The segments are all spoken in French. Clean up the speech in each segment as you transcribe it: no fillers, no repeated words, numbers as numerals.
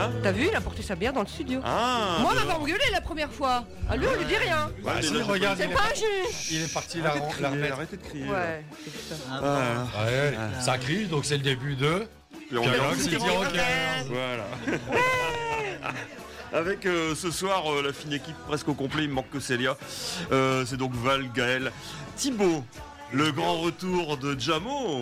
Hein? T'as vu, il a porté sa bière dans le studio. Ah. Moi, on m'avait engueulé la première fois. À lui, on lui dit rien. Bah, si, déjà, regarde, C'est pas un juge. il est parti la remettre. Arrêtez de crier. Ouais, c'est ça. Ouais, ça crie, donc c'est le début de... Et on Galaxy verra City si- Rockers. Voilà. Avec ce soir la fine équipe presque au complet, il me manque que Célia. C'est donc Val, Gaël, Thibaut, le grand retour de Jamo.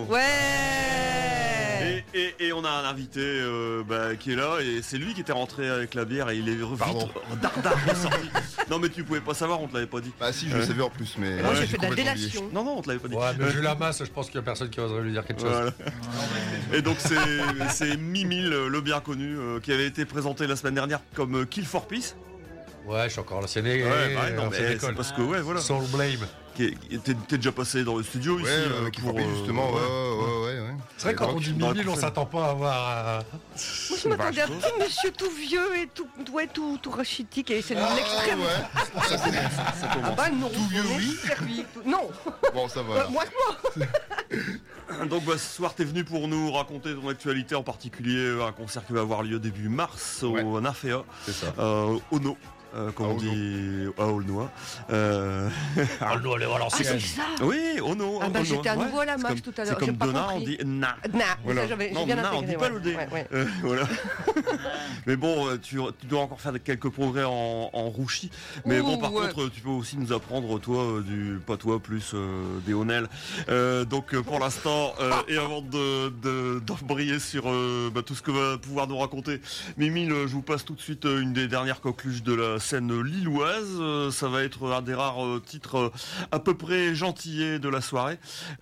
Ouais. Et on a un invité qui est là et c'est lui qui était rentré avec la bière et il est Pardon. dardard ressorti. Non mais tu pouvais pas savoir, on te l'avait pas dit. Bah si, je le savais en plus, mais... Moi, Ouais, j'ai fait de la complètement oublié. délation. Non, on te l'avait pas dit. Ouais, mais vu la masse, je pense qu'il y a personne qui oserait lui dire quelque chose. Voilà. Et donc c'est Mimile, le bien connu, qui avait été présenté la semaine dernière comme Kill for Peace. Ouais, je suis encore l'ancienne Non, mais c'est parce que ouais voilà. Soul Blame. T'es déjà passé dans le studio Ouais, ici qui pour justement, ouais. C'est vrai que quand on dit dans la Mimile, on prochaine. s'attend pas à avoir... Moi, je m'attendais à un petit monsieur tout vieux et tout rachitique et c'est l'extrême. ouais. Ça commence. Ah bah non, Tout vieux, on est oui. servi. Non, Bon, ça va. moi que moi. Donc ce soir t'es venu pour nous raconter ton actualité, en particulier un concert qui va avoir lieu début mars au Nafea, C'est ça. Ono. Comme À on dit à Aulnois. Arnaud, allez voir Ah, c'est l'ancienne. ça. Oui, Ono. Ah bah Ono, j'étais à ouais. nouveau à la C'est marche comme- tout à l'heure. C'est J'ai comme pas Donna, compris. on dit na. Nah, Voilà. ça, j'ai Non, bien na, on intégré, dit pas ouais. le D. Ouais. Voilà. Mais bon, tu dois encore faire quelques progrès en rouchi. Mais bon, par ouais. contre, tu peux aussi nous apprendre, toi, du patois plus des Honnels. Donc, pour l'instant, et avant d'embrayer sur tout ce que va pouvoir nous raconter, Mimile, je vous passe tout de suite une des dernières coqueluches de la scène lilloise. Ça va être un des rares titres à peu près gentillés de la soirée,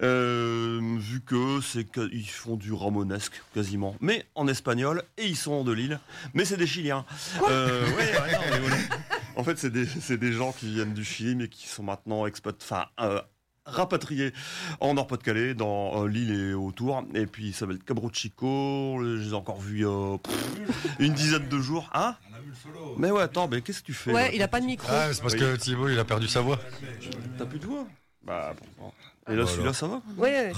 vu que ils font du ramonesque quasiment, mais en espagnol, et ils sont de Lille, mais c'est des Chiliens. Ouais, non, mais voilà. En fait, c'est des gens qui viennent du Chili, mais qui sont maintenant rapatriés en Nord-Pas-de-Calais, dans Lille et autour. Et puis, ça s'appelle Cabro Chico. Je les ai encore vus une dizaine de jours. Hein? Mais ouais, attends, mais qu'est-ce que tu fais? Ouais, là il a pas de micro. Ah, c'est parce que Thibaut, il a perdu sa voix. T'as plus de voix? Bah, bon. Et là, celui-là, ça va? Ouais.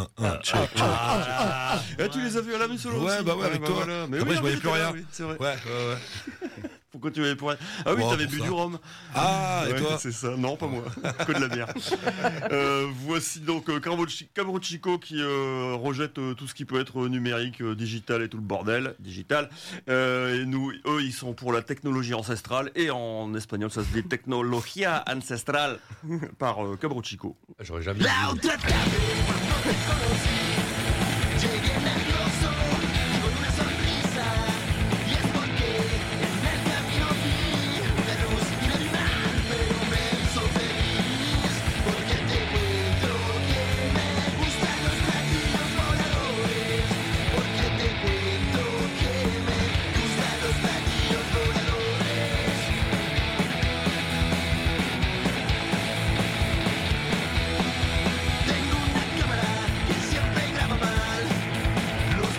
Et tu les as vus à la Musolo Ouais, aussi? bah ouais, avec toi. Voilà. Mais Après, oui, je voyais mais plus t'étais là, rien. oui, c'est vrai. Ouais. Pourquoi tu voyais plus rien? Ah oui, Bon, t'avais pour bu ça. du rhum. Ah, et Ouais, toi? c'est ça. Non, pas moi. Que de la bière. Voici donc Cabro Chico qui rejette tout ce qui peut être numérique, digital et tout le bordel. Digital. Et eux, ils sont pour la technologie ancestrale. Et en espagnol, ça se dit Tecnología Ancestral par Cabro Chico. J'aurais jamais dit. Llegué nervioso con una sonrisa y es porque en el camino vi una luz y una animal, pero me hizo feliz porque te cuento que me gustan los platillos voladores, porque te cuento que me gustan los platillos voladores. Tengo una cámara que siempre graba mal.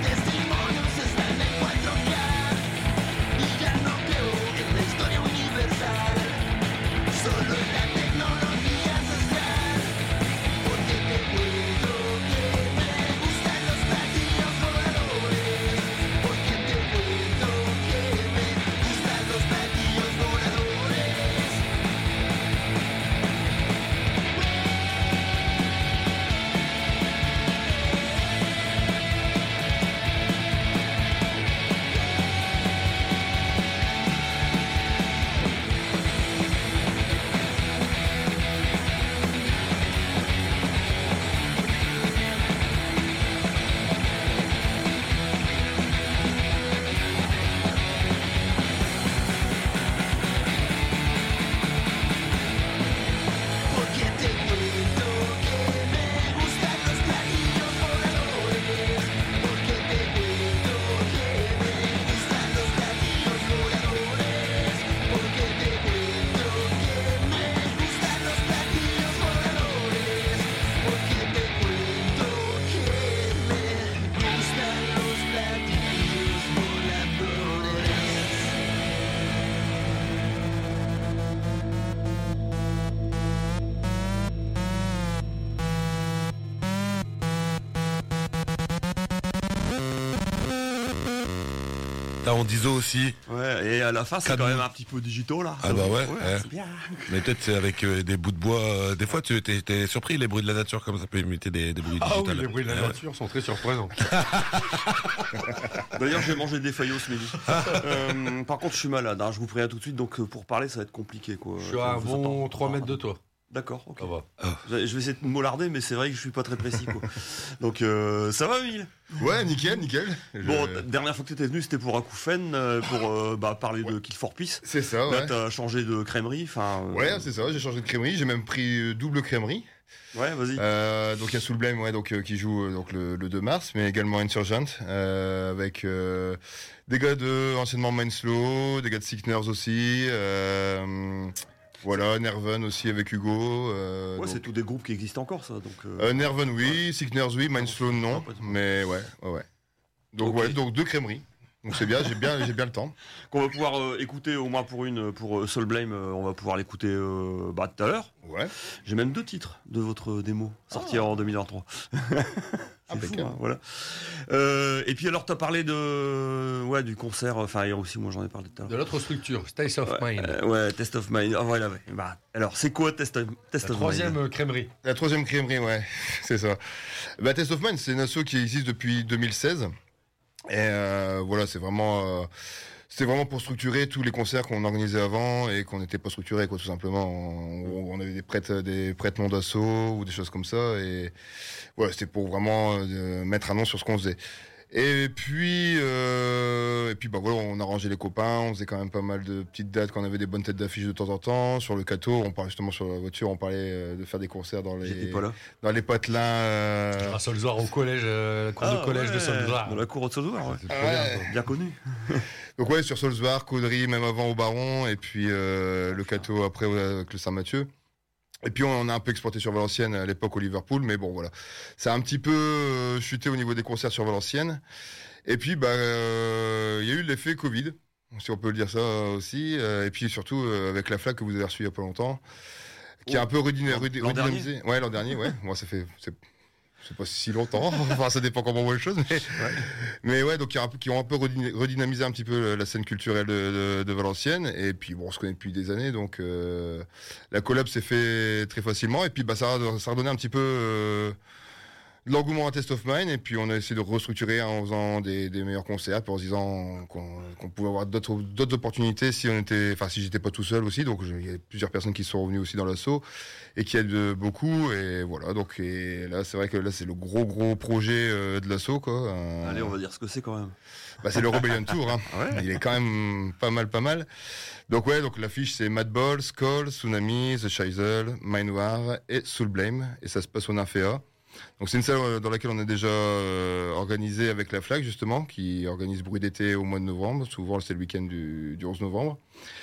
T'as Andizo aussi. Ouais, et à la fin, c'est Cadou. quand même un petit peu digital, là. Ah bah ouais. C'est bien. Mais peut-être c'est avec des bouts de bois. Des fois, tu t'es surpris les bruits de la nature comme ça peut imiter des bruits Ah oui, digitales. les bruits de la nature sont très surprenants. D'ailleurs, j'ai mangé des faillots ce midi. Par contre, je suis malade, hein, je vous préviens tout de suite, donc pour parler, ça va être compliqué, quoi. Je suis à un Faut bon s'attendre. 3 mètres de toi. D'accord, ok. Ça va. Je vais essayer de mollarder, mais c'est vrai que je suis pas très précis, quoi. Donc, ça va, Emile? Ouais, nickel. Bon, dernière fois que tu étais venu, c'était pour Akoufen, pour parler de Kill for Peace. C'est ça, Là, ouais. t'as changé de crèmerie, enfin. Ouais, c'est ça, j'ai changé de crèmerie, j'ai même pris double crèmerie. Ouais, vas-y. Donc il y a Soul Blame, ouais, qui joue donc le 2 mars, mais également Insurgent, avec des gars de anciennement Mindslow, des gars de Sickners aussi, voilà, Nerven aussi avec Hugo. Ouais, donc- c'est tous des groupes qui existent encore, ça. Donc, Nerven oui, Sickners oui, Mindslow non, pas tout. mais ouais. Donc Ok. ouais, donc 2 crèmeries. Donc c'est bien, j'ai bien le temps. qu'on va pouvoir écouter au moins pour Soul Blame, on va pouvoir l'écouter tout à l'heure. Ouais. J'ai même 2 titres de votre démo sortis en 2023. C'est fou, Impeccable. hein, voilà. Et puis alors, t'as parlé du concert, enfin, et aussi, moi j'en ai parlé tout à De l'heure. l'autre structure, State of Mind. Ouais, Test of Mind. Ah, voilà, ouais. Bah, alors, c'est quoi Test of La Mind? troisième crèmerie. La 3e crèmerie, ouais, c'est ça. Bah, Test of Mind, c'est une asso qui existe depuis 2016. Et voilà, c'était vraiment pour structurer tous les concerts qu'on organisait avant et qu'on n'était pas structurés, quoi, tout simplement. On avait des prêtres non d'assaut ou des choses comme ça. Et voilà, c'était pour vraiment mettre un nom sur ce qu'on faisait. Et puis bah voilà, on arrangeait les copains, on faisait quand même pas mal de petites dates quand on avait des bonnes têtes d'affiche de temps en temps. Sur le Cato, on parlait justement sur la voiture, on parlait de faire des concerts J'étais pas là. dans les patelins. À Solzoir au collège, la cour de collège de Solzoir. Dans la cour de Solzoir, ouais. C'est trop bien, Ouais. quoi. Bien connu. Donc ouais, sur Solzoir, Caudry, même avant au Baron, et puis le Cato après avec le Saint-Mathieu. Et puis on a un peu exporté sur Valenciennes à l'époque au Liverpool, mais bon voilà. Ça a un petit peu chuté au niveau des concerts sur Valenciennes. Et puis bah il y a eu l'effet Covid, si on peut le dire ça aussi. Et puis surtout avec la flaque que vous avez reçue il y a pas longtemps, qui a un peu L'an redynamisé. Ouais, l'an dernier, ouais. Moi ça fait c'est pas si longtemps, enfin ça dépend comment on voit les choses, mais ouais, donc qui ont un peu redynamisé un petit peu la scène culturelle de Valenciennes, et puis bon, on se connaît depuis des années, donc la collab s'est fait très facilement, et puis bah ça a redonné un petit peu de l'engouement à Test of Mind, et puis on a essayé de restructurer en faisant des meilleurs concerts, puis en se disant qu'on pouvait avoir d'autres opportunités si j'étais pas tout seul aussi, donc il y a plusieurs personnes qui sont revenues aussi dans l'assaut et qui aident beaucoup, et voilà, donc et là c'est vrai que là c'est le gros projet de l'assaut, quoi. Allez, on va dire ce que c'est quand même. Bah, c'est le Rebellion Tour, hein. Ouais. Il est quand même pas mal. Donc ouais, donc l'affiche c'est Madball, Skull, Tsunami, The Shizel, Mind War et Soul Blame, et ça se passe au Nymphéa. Donc c'est une salle dans laquelle on est déjà organisé avec la Flaque justement, qui organise Bruit d'été au mois de novembre. Souvent c'est le week-end du 11 novembre.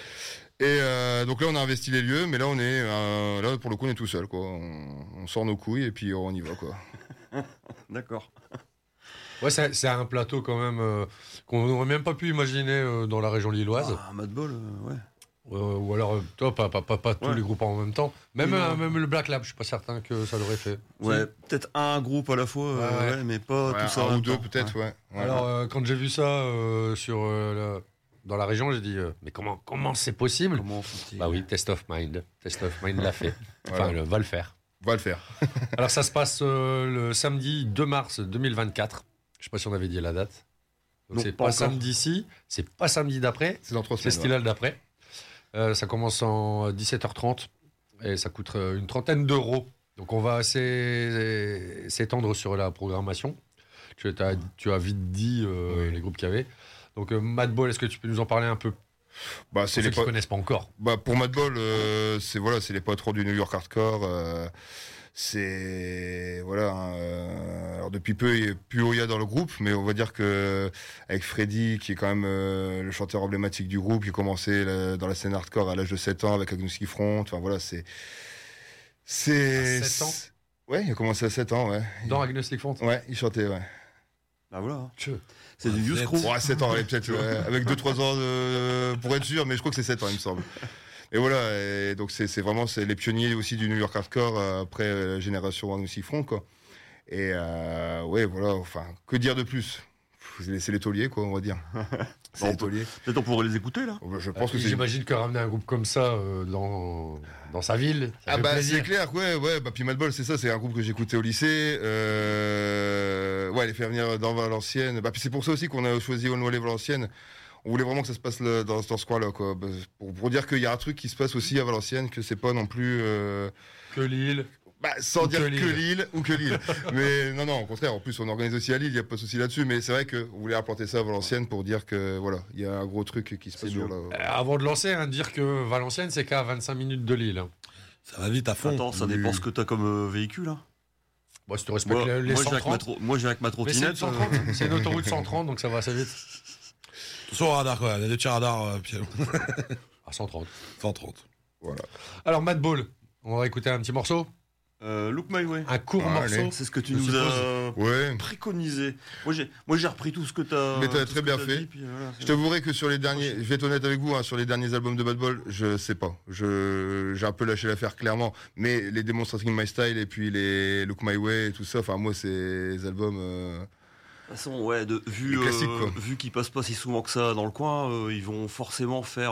Et donc là on a investi les lieux, mais là on est là pour le coup on est tout seul, quoi. On sort nos couilles et puis on y va, quoi. D'accord. Ouais, c'est un plateau quand même qu'on n'aurait même pas pu imaginer dans la région lilloise. Ah, Madball, ouais. Ou alors, toi, pas tous Ouais. les groupes en même temps. Même, Oui, non. même le Black Lab, je suis pas certain que ça l'aurait fait. Ouais, peut-être un groupe à la fois, Ouais. mais pas Ouais, tout ça. en un ou même deux temps. peut-être, ouais. Ouais. Alors, quand j'ai vu ça dans la région, j'ai dit, mais comment c'est possible? Comment faut-il- Bah oui, Test of Mind. Test of Mind l'a fait. Enfin, Voilà. va le faire. On va le faire. Alors, ça se passe le samedi 2 mars 2024. Je sais pas si on avait dit la date. Donc, Non, c'est pas pas encore. samedi-ci, c'est pas samedi d'après, C'est dans 3 c'est semaines. Stilal d'après. Ça commence en 17h30 et ça coûte une trentaine d'euros. Donc, on va s'étendre sur la programmation. Tu as vite dit Oui. les groupes qu'il y avait. Donc, Madball, est-ce que tu peux nous en parler un peu? Bah, Pour c'est ceux les qui ne connaissent pas encore. Bah, pour Madball, c'est les patrons du New York Hardcore. C'est voilà. Alors depuis peu, il n'y a plus Oya dans le groupe, mais on va dire que avec Freddy, qui est quand même le chanteur emblématique du groupe, qui a commencé dans la scène hardcore à l'âge de 7 ans avec Agnostic Front. Enfin voilà, c'est À 7 ans? Ouais, il a commencé à 7 ans, ouais. Dans Agnostic Front. Ouais, il chantait, ouais. Bah voilà. hein. Tchè. C'est du Youth Crew. Ouais, 7 ans, ouais, peut-être, ouais, avec 2-3 ans pour être sûr, mais je crois que c'est 7 ans, il me semble. Et voilà, et donc c'est vraiment les pionniers aussi du New York Hardcore après la génération Agnostic Front, quoi. Et ouais, voilà, enfin, que dire de plus? c'est les tauliers, quoi, on va dire. C'est les tauliers. Peut-être on pourrait les écouter là. Je pense que c'est. J'imagine que ramener un groupe comme ça dans sa ville, ça fait plaisir. C'est clair, ouais. Puis Madball, c'est ça, c'est un groupe que j'écoutais au lycée. Les faire venir dans Valenciennes. Puis c'est pour ça aussi qu'on a choisi Aulnois-les-Valenciennes. On voulait vraiment que ça se passe dans ce coin-là, quoi. Pour dire qu'il y a un truc qui se passe aussi à Valenciennes, que c'est pas non plus. Que Lille. Sans dire que Lille ou que Lille. Mais non, au contraire. En plus, on organise aussi à Lille, il n'y a pas de souci là-dessus. Mais c'est vrai qu'on voulait implanter ça à Valenciennes pour dire que, voilà, il y a un gros truc qui se passe sur là. Avant de lancer, dire que Valenciennes, c'est qu'à 25 minutes de Lille. Ça va vite à fond. Attends, ça dépend ce que t'as comme véhicule. Hein. Bon, si tu respectes les 130. Moi, j'ai avec ma trottinette. C'est une autoroute 130, donc ça va assez vite. Attention au radar, quoi. Il y a des petits radars. À 130. 130. Voilà. Alors, Madball, on va écouter un petit morceau. Look My Way. Un court morceau. C'est ce que tu nous as préconisé. Moi, j'ai repris tout ce que t'as. Mais t'as très bien fait. Dit, puis voilà, je t'avouerai que sur les derniers, je vais être honnête avec vous, sur les derniers albums de Madball, je sais pas. J'ai un peu lâché l'affaire clairement. Mais les Demonstrating My Style et puis les Look My Way et tout ça, enfin moi c'est les albums. De toute façon, vu qu'ils passent pas si souvent que ça dans le coin, ils vont forcément faire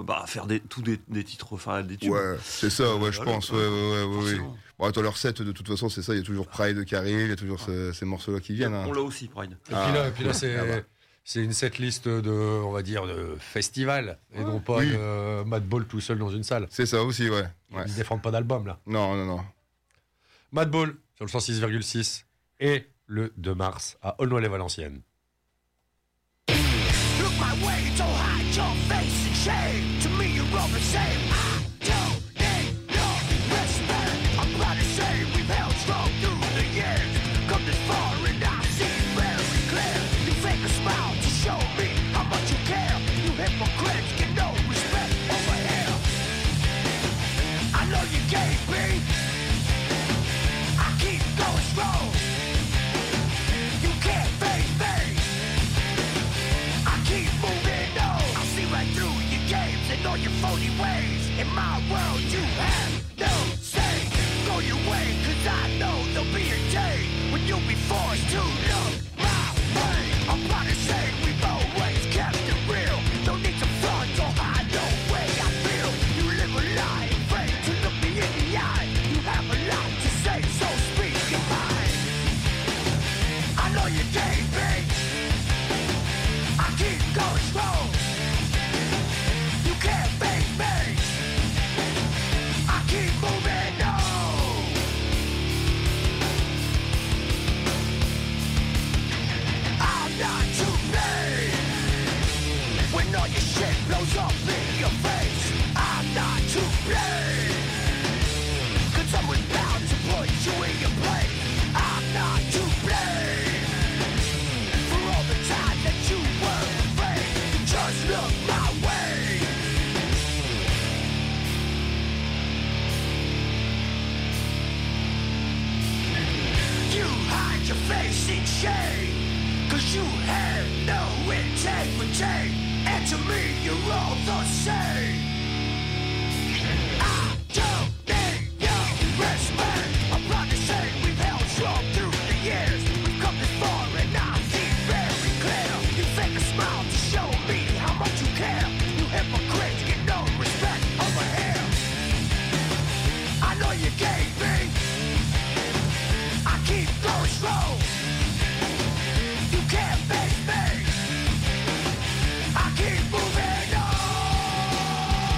des titres, enfin des tubes. Ouais, c'est ça, je pense. Oui. Bon, attends, leur set, de toute façon, c'est ça. Il y a toujours Pride qui arrive, il y a toujours ces morceaux-là qui viennent. On l'a aussi, Pride. Et puis là, c'est une setlist on va dire, de festival, et non pas de Madball tout seul dans une salle. C'est ça aussi, ouais. Ils défendent pas d'album, là. Non. Madball, sur le 106,6, et le 2 mars, à Aulnois-les-Valenciennes. Look my way, don't hide your face in shame. To me, you're all the same. I don't need no respect. I'm proud to say we've held strong through the years. Come this far and I see very clear. You fake a smile to show me how much you care. You hypocrites get no respect over here. I know you gave me. I keep going strong. You can't fake me. I keep moving on. I'll see right through your games and all your phony ways. In my world you have no say. Go your way, cause I know there'll be a day when you'll be forced to look my way. I'm proud to say we've always kept it real. No need to front or hide the way I feel. You live a lie, afraid to look me in the eye. You have a lot to say, so speak your mind. I know you gave me. I keep going strong. You can't fake me. I keep moving on. I'm not to blame. When all your shit blows up in your face, I'm not to blame. Cause someone's bound to put you in your place. I'm not to blame. For all the time that you were afraid, just look my way. You hide your face in shame, cause you have no integrity. And to me you're all the same. I don't need your respect. I'm proud to say we've held strong through the years. We've come this far and I see very clear. You fake a smile to show me how much you care. You hypocrites get no respect over here. I know you gave me. I keep going slow. You can't face me. I keep moving on.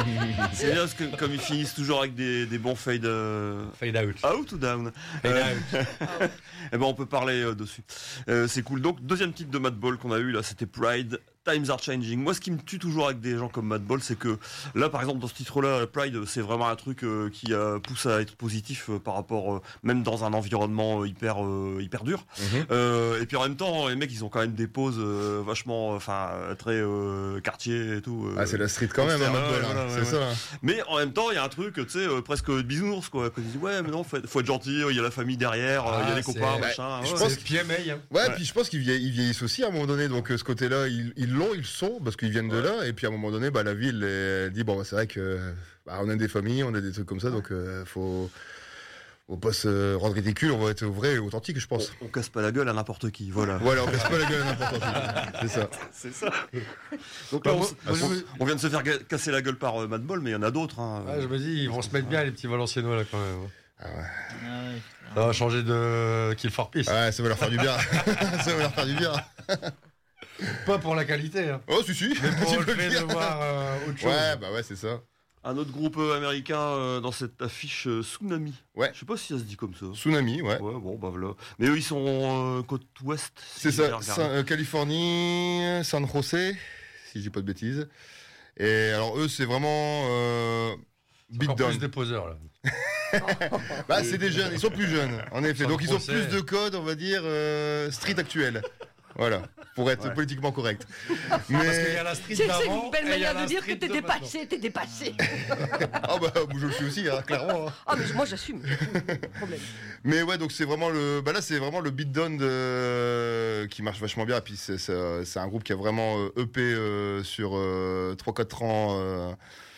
C'est bien parce que comme ils finissent toujours avec des bons fade out. ou down. Fade out. Eh ben on peut parler dessus. C'est cool. Donc deuxième titre de Madball qu'on a eu là, c'était Pride. Times are changing. Moi, ce qui me tue toujours avec des gens comme Madball, c'est que là, par exemple, dans ce titre-là, Pride, c'est vraiment un truc qui pousse à être positif par rapport, même dans un environnement hyper dur. Et puis en même temps, les mecs, ils ont quand même des poses vachement, très quartier et tout. Ah, c'est la street quand même, hein, Madball, voilà, c'est ça. Hein. Mais en même temps, il y a un truc, tu sais, presque bisounours, quoi. Quand ils disent, ouais, mais non, faut être gentil, il y a la famille derrière, il y a les copains, machin. je ouais. pense C'est PMA. Hein. Ouais, puis je pense qu'ils vieillissent aussi à un moment donné, donc ce côté-là, ils le sont, parce qu'ils viennent de là, et puis à un moment donné, la ville elle dit, bon, c'est vrai que on a des familles, on a des trucs comme ça, donc faut pas se rendre ridicule, on va être vrai et authentique, je pense. On casse pas la gueule à n'importe qui, voilà. Voilà, on casse pas la gueule à n'importe qui, c'est ça. C'est ça. Donc là, on vient de se faire casser la gueule par Madball, mais il y en a d'autres. Hein. Je me dis, ils vont se mettre bien, les petits Valenciennois, là, quand même. Ah ouais. Ça va changer de Kill for Peace. Ouais, ça va leur faire du bien. Ça va leur faire du bien. Pas pour la qualité, hein. Oh, si. Mais pour Tu le peux fait dire. de voir autre chose. Ouais, c'est ça. Un autre groupe américain dans cette affiche, Tsunami. Ouais. Je sais pas si ça se dit comme ça. Tsunami, ouais. Ouais, bon, bah voilà. Mais eux, ils sont côte ouest. C'est si j'ai ça, regardé. Californie, San José, si je dis pas de bêtises. Et alors eux, c'est vraiment Encore beatdown. plus des poseurs, là. C'est des jeunes, ils sont plus jeunes, en effet. Sans Donc ils ont procès. plus de codes, on va dire, street actuel. Voilà, pour être politiquement correct. Parce qu'il y Mais a la street C'est d'avant. une belle et il y a manière la de dire street que t'es de dépassé, t'es dépassé. je le suis aussi, hein, clairement. hein. Ah, mais moi j'assume. Problème. Mais ouais, donc c'est vraiment là c'est vraiment le beatdown qui marche vachement bien. Et puis c'est un groupe qui a vraiment EP sur 3-4 ans.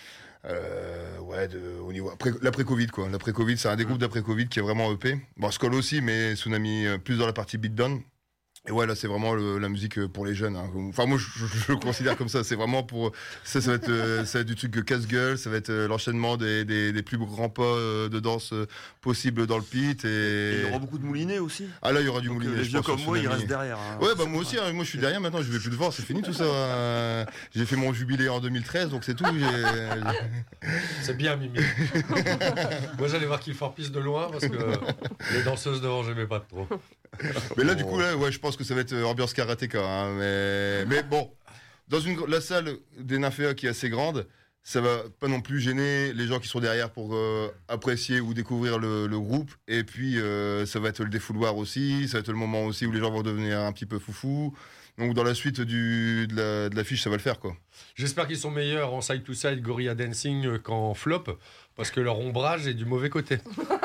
Au niveau l'après-Covid quoi. L'après-Covid, c'est un des groupes d'après-Covid qui est vraiment EP. Bon, Skull aussi, mais Tsunami plus dans la partie beatdown. Et ouais, là, c'est vraiment la musique pour les jeunes. Hein. Enfin, moi, je le considère comme ça. C'est vraiment pour ça va être du truc casse-gueule. Ça va être l'enchaînement des plus grands pas de danse possibles dans le pit. Et il y aura beaucoup de moulinets aussi. Ah là, il y aura du Donc, moulinet. les je vieux pense, comme sur moi, ils Tsunami. restent derrière. Hein. Ouais, moi aussi. Hein, moi, je suis derrière maintenant. Je vais plus devoir. C'est fini tout ça. J'ai fait mon jubilé en 2013, donc c'est tout. C'est bien, Mimi. Moi, j'allais voir Kill for Peace de loin parce que les danseuses devant, j'aimais pas trop. Mais là, du coup, je pense que ça va être ambiance karatéka. Hein, mais bon, dans la salle des Nymphéas qui est assez grande, ça va pas non plus gêner les gens qui sont derrière pour apprécier ou découvrir le groupe. Et puis, ça va être le défouloir aussi. Ça va être le moment aussi où les gens vont devenir un petit peu foufou. Donc, dans la suite de l'affiche, ça va le faire, quoi. J'espère qu'ils sont meilleurs en side-to-side Gorilla Dancing qu'en flop parce que leur ombrage est du mauvais côté.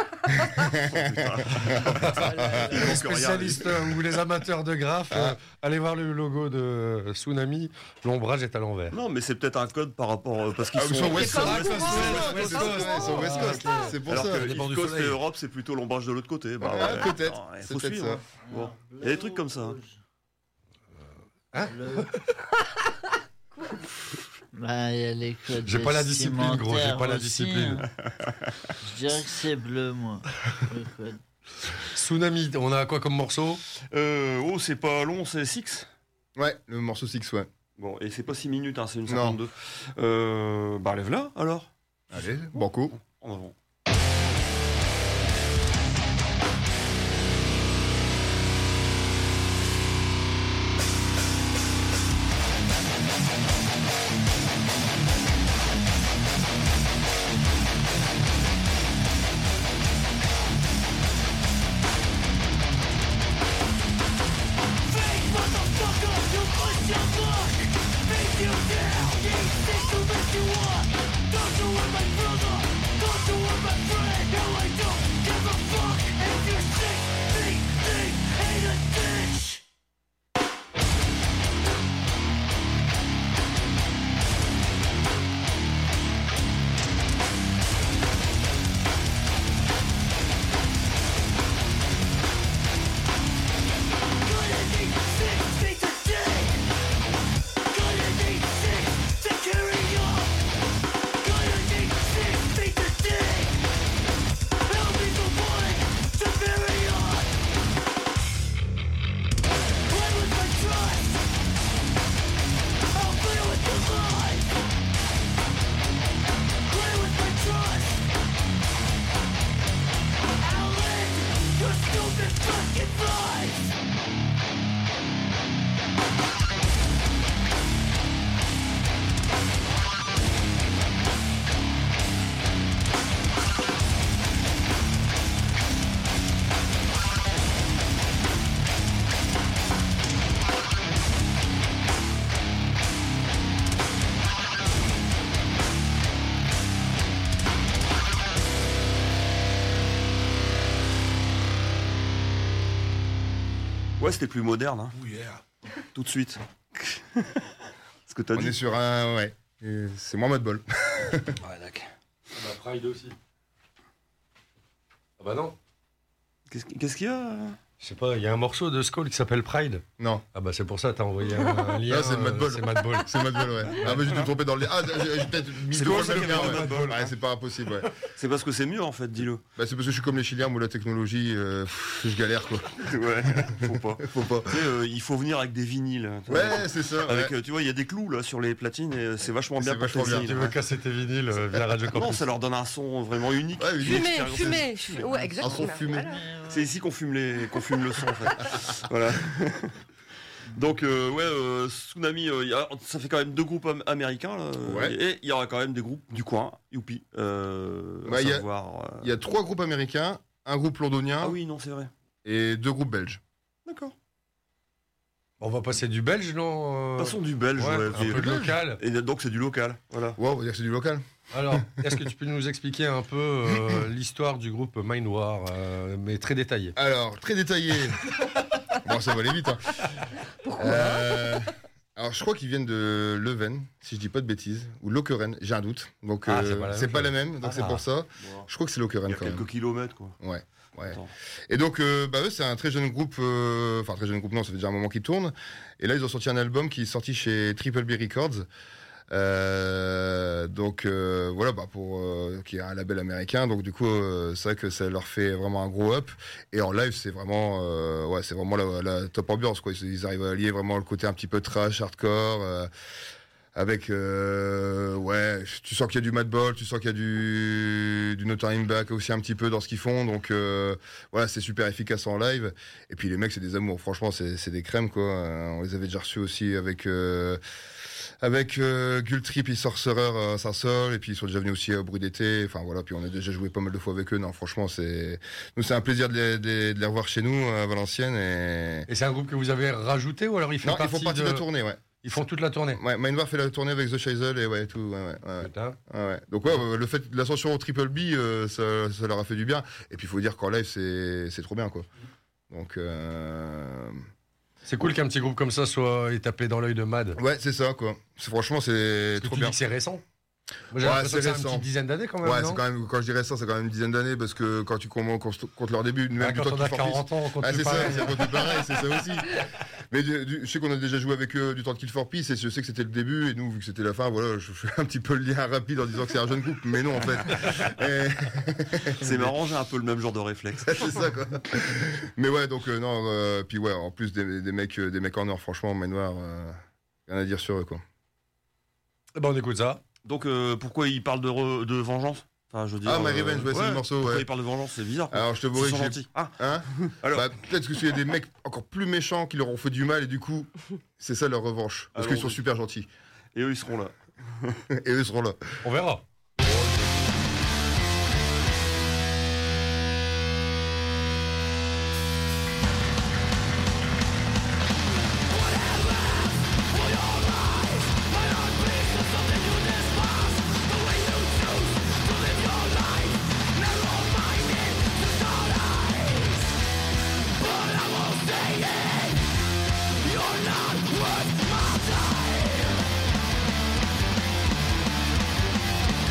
Les spécialistes ou les amateurs de graphes, allez voir le logo de Tsunami, l'ombrage est à l'envers. Non, mais c'est peut-être un code par rapport parce qu'ils Ils sont West pas Coast. au courant. West Coast, ils sont West Coast. C'est pour Alors ça. que dépend East du Coast soleil. et Europe, c'est plutôt l'ombrage de l'autre côté. Bah, Ouais, peut-être. Non, il C'est faut peut-être suivre. ça. Hein. Bon. Il y a des trucs comme ça. Hein. Bah, il y a les codes. J'ai pas la discipline, gros, j'ai pas la vestimentaires aussi, discipline. hein. Je dirais que c'est bleu, moi. le code. Tsunami, on a quoi comme morceau? C'est pas long, c'est 6. Ouais, le morceau 6, ouais. Bon, et c'est pas 6 minutes, hein, c'est une Non. 52. Lève là alors. Allez, banco. En avant. Don't you want my brother? Don't you want Ouais, c'était plus moderne, hein, Oh yeah. tout de suite. Ce que t'as On est dit. sur un. Ouais. Et c'est moins mode bol. Ouais, d'accord. Bah, Pride aussi. Ah bah non. Qu'est-ce qu'il y a Je sais pas, il y a un morceau de Skull qui s'appelle Pride. Non. Ah bah c'est pour ça, t'as envoyé un lien. Non, c'est Madball. C'est Madball. C'est mode bol, ouais. Ah, mais j'ai dû tromper dans le. Ah, j'ai peut-être mis C'est deux pour fois ça le qu'il y avait lien, un ouais. Mad Ball. Ouais, c'est pas impossible, ouais. C'est parce que c'est mieux en fait, dis-le. Bah, c'est parce que je suis comme les Chiliens, moi, la technologie, je galère, quoi. Ouais, faut pas. Faut pas. Tu sais, il faut venir avec des vinyles. Ouais, c'est ça. Avec, Ouais. tu vois, il y a des clous là sur les platines et c'est vachement bien C'est pour vachement tes bien. vinyles, Tu veux ouais. casser tes vinyles via Radio Non, Campus. ça leur donne un son vraiment unique. Ouais, une Fumer, expérience. ouais, exactement. son fumé. Voilà. C'est ici qu'on fume le son en fait. Voilà. Donc Tsunami, ça fait quand même 2 groupes américains là, Ouais. et il y aura quand même des groupes du coin, youpi. Bah, il y a- savoir, Il y a 3 groupes américains, un groupe londonien Ah oui, non, c'est vrai. et 2 groupes belges. D'accord. On va passer du belge, non Passons du belge, Ouais, ouais, un puis- peu de local. Et donc c'est du local, voilà. Ouais, on va dire que c'est du local. Alors, est-ce que tu peux nous expliquer un peu l'histoire du groupe Mind War, mais très détaillée? Alors, très détaillé. Bon, ça va aller vite. Hein. Alors, je crois qu'ils viennent de Leuven, si je dis pas de bêtises, ou Lokeren, j'ai un doute. Donc, Ah, c'est pas la c'est même pas chose. la même, donc Ah. c'est pour ça. Bon, Je crois que c'est il Lokeren y a quand même. quelques kilomètres quoi. Ouais. Ouais. Attends. Et donc, bah, eux, c'est un très jeune groupe. Enfin, très jeune groupe, non, ça fait déjà un moment qu'ils tournent. Et là, ils ont sorti un album qui est sorti chez Triple B Records. Donc, voilà, bah, qui est un label américain. Donc, du coup, c'est vrai que ça leur fait vraiment un gros up. Et en live, c'est vraiment, ouais, c'est vraiment la top ambiance, quoi. Ils arrivent à allier vraiment le côté un petit peu trash, hardcore. Avec ouais, tu sens qu'il y a du Madball, tu sens qu'il y a du No Turning Back aussi un petit peu dans ce qu'ils font, donc voilà, c'est super efficace en live. Et puis les mecs, c'est des amours, franchement, c'est des crèmes quoi. On les avait déjà reçus aussi avec Gull Trip et Sorcerer à Saint-Sol, et puis ils sont déjà venus aussi au Bruit d'été. Enfin voilà, puis on a déjà joué pas mal de fois avec eux. Non, franchement, c'est un plaisir de les revoir chez nous à Valenciennes. Et c'est un groupe que vous avez rajouté ou alors il fait Non, ils partie font partie de la tournée, ouais. Ils font toute la tournée. Ouais, Mindwar fait la tournée avec The Shizel et ouais, tout. Ouais. Putain. Ouais. Donc ouais, le fait de l'ascension au Triple B, ça leur a fait du bien. Et puis il faut dire qu'en live, c'est trop bien, quoi. Donc C'est cool qu'un petit groupe comme ça soit tapé dans l'œil de Mad. ouais, c'est ça, quoi. Franchement, c'est Parce que trop tu bien. dis que c'est récent. Moi, j'ai Ouais, l'impression que c'est c'est une récent. petite dizaine d'années quand même. Ouais, non c'est quand même, quand je dirais ça, c'est quand même une dizaine d'années parce que quand tu comptes leur début, même Ah, du quand temps on a qu'ils font 40 ans, on compte Ah, c'est ça, pareil. c'est compte pareil, c'est ça aussi. Mais je sais qu'on a déjà joué avec eux du temps de Kill for Peace et je sais que c'était le début et nous, vu que c'était la fin, voilà, je fais un petit peu le lien rapide en disant que c'est un jeune couple, mais non en fait. C'est marrant, j'ai un peu le même genre de réflexe. C'est ça quoi. Mais ouais, donc non, puis ouais, en plus des mecs en or, franchement, Manoir, rien à dire sur eux quoi. Eh ben, on écoute ça. Donc pourquoi il parle de vengeance? Enfin, je veux dire, Ah, My Revenge, ouais, c'est le morceau, Pourquoi ouais. il parle de vengeance? C'est bizarre. quoi. Alors je te Ils bourrais sont que j'ai. gentils. Ah, Hein alors. Bah, peut-être que s'il y a des mecs encore plus méchants qui leur ont fait du mal et du coup, c'est ça leur revanche. Parce Alors, qu'ils sont oui. super gentils. Et eux, ils seront là. Et eux seront là. On verra. You're not worth my time.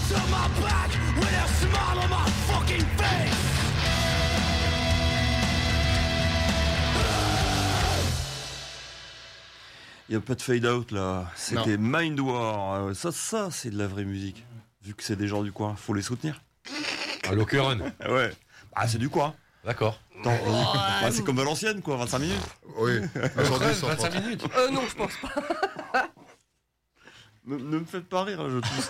to my back with a smile on my fucking face. Il n'y a pas de fade out là. C'était Mind War. Ça, c'est de la vraie musique. Vu que c'est des gens du coin, faut les soutenir. À l'occurrence. Ouais. Ah, c'est du coin. D'accord. C'est comme Valenciennes, quoi, 25 minutes. Oui, aujourd'hui, 25 minutes. Non, je pense pas. Ne me faites pas rire, je tousse.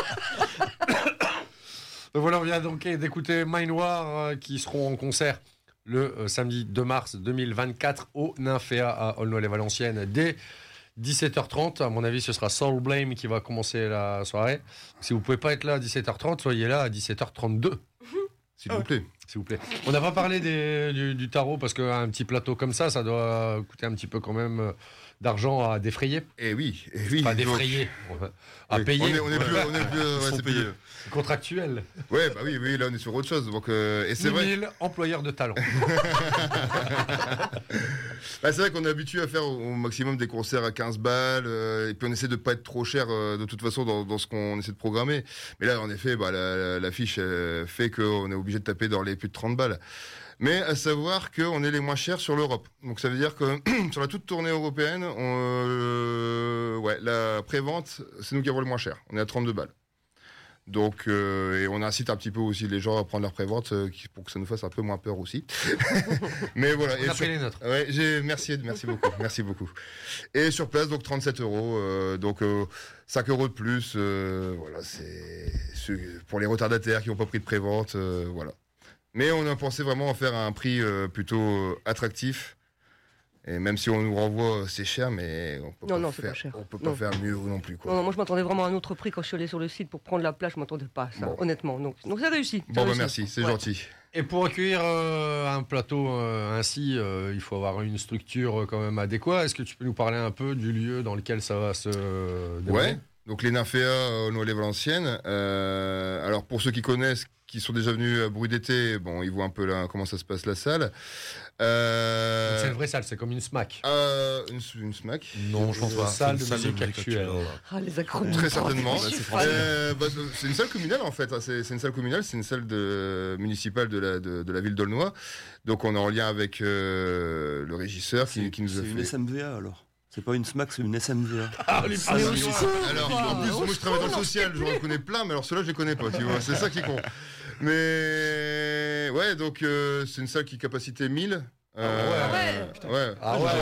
Voilà, on vient donc d'écouter Mind War qui seront en concert le samedi 2 mars 2024 au Nymphéa à Aulnoy-les-Valenciennes dès 17h30. À mon avis, ce sera Soul Blame qui va commencer la soirée. Si vous ne pouvez pas être là à 17h30, soyez là à 17h32. S'il vous plaît. S'il vous plaît. On n'a pas parlé du tarot parce qu'un petit plateau comme ça doit coûter un petit peu quand même d'argent à défrayer. Et oui. Pas défrayer, à payer. On est plus, Ils sont payés. C'est contractuel. Ouais, bah oui, là on est sur autre chose. Donc, et c'est vrai. 1000 employeurs de talent. Bah, c'est vrai qu'on est habitué à faire au maximum des concerts à 15 balles, et puis on essaie de pas être trop cher de toute façon dans ce qu'on essaie de programmer. Mais là, en effet, bah, l'affiche fait qu'on est obligé de taper dans les plus de 30 balles. Mais à savoir qu'on est les moins chers sur l'Europe. Donc ça veut dire que sur la toute tournée européenne, la prévente, c'est nous qui avons le moins cher. On est à 32 balles. Donc, et on incite un petit peu aussi les gens à prendre leur prévente pour que ça nous fasse un peu moins peur aussi. Mais voilà. On a pris les nôtres. Ouais, merci beaucoup, merci beaucoup. Et sur place, donc 37 €, donc 5 € de plus. Voilà, c'est pour les retardataires qui n'ont pas pris de prévente, voilà. Mais on a pensé vraiment en faire un prix plutôt attractif. Et même si on nous renvoie, c'est cher, mais on peut pas faire mieux non plus. Quoi. Non, moi je m'attendais vraiment à un autre prix quand je suis allé sur le site pour prendre la place. Je m'attendais pas à ça, honnêtement. Donc ça réussit. Merci, c'est gentil. Et pour accueillir un plateau ainsi, il faut avoir une structure quand même adéquate. Est-ce que tu peux nous parler un peu du lieu dans lequel ça va se dérouler ? Ouais, donc les Nymphéas Aulnoy-les-Valenciennes. Alors pour ceux qui connaissent, qui sont déjà venus à Bruit d'été, bon, ils voient un peu là comment ça se passe la salle. C'est une vraie salle, c'est comme une SMAC. Une SMAC. Non, je pense pas. Salle de musique actuelle. Les acronymes. Très certainement. C'est C'est une salle communale en fait. C'est une salle communale, c'est une salle municipale de la ville d'Aulnoy. Donc on est en lien avec le régisseur qui nous a fait. C'est une SMVA alors. C'est pas une SMAC, c'est une SMVA. Alors, en plus, moi je travaille dans le social, je reconnais plein, mais alors ceux-là je les connais pas, tu vois, c'est ça qui compte. Mais ouais, donc c'est une salle qui capacité 1000. ouais.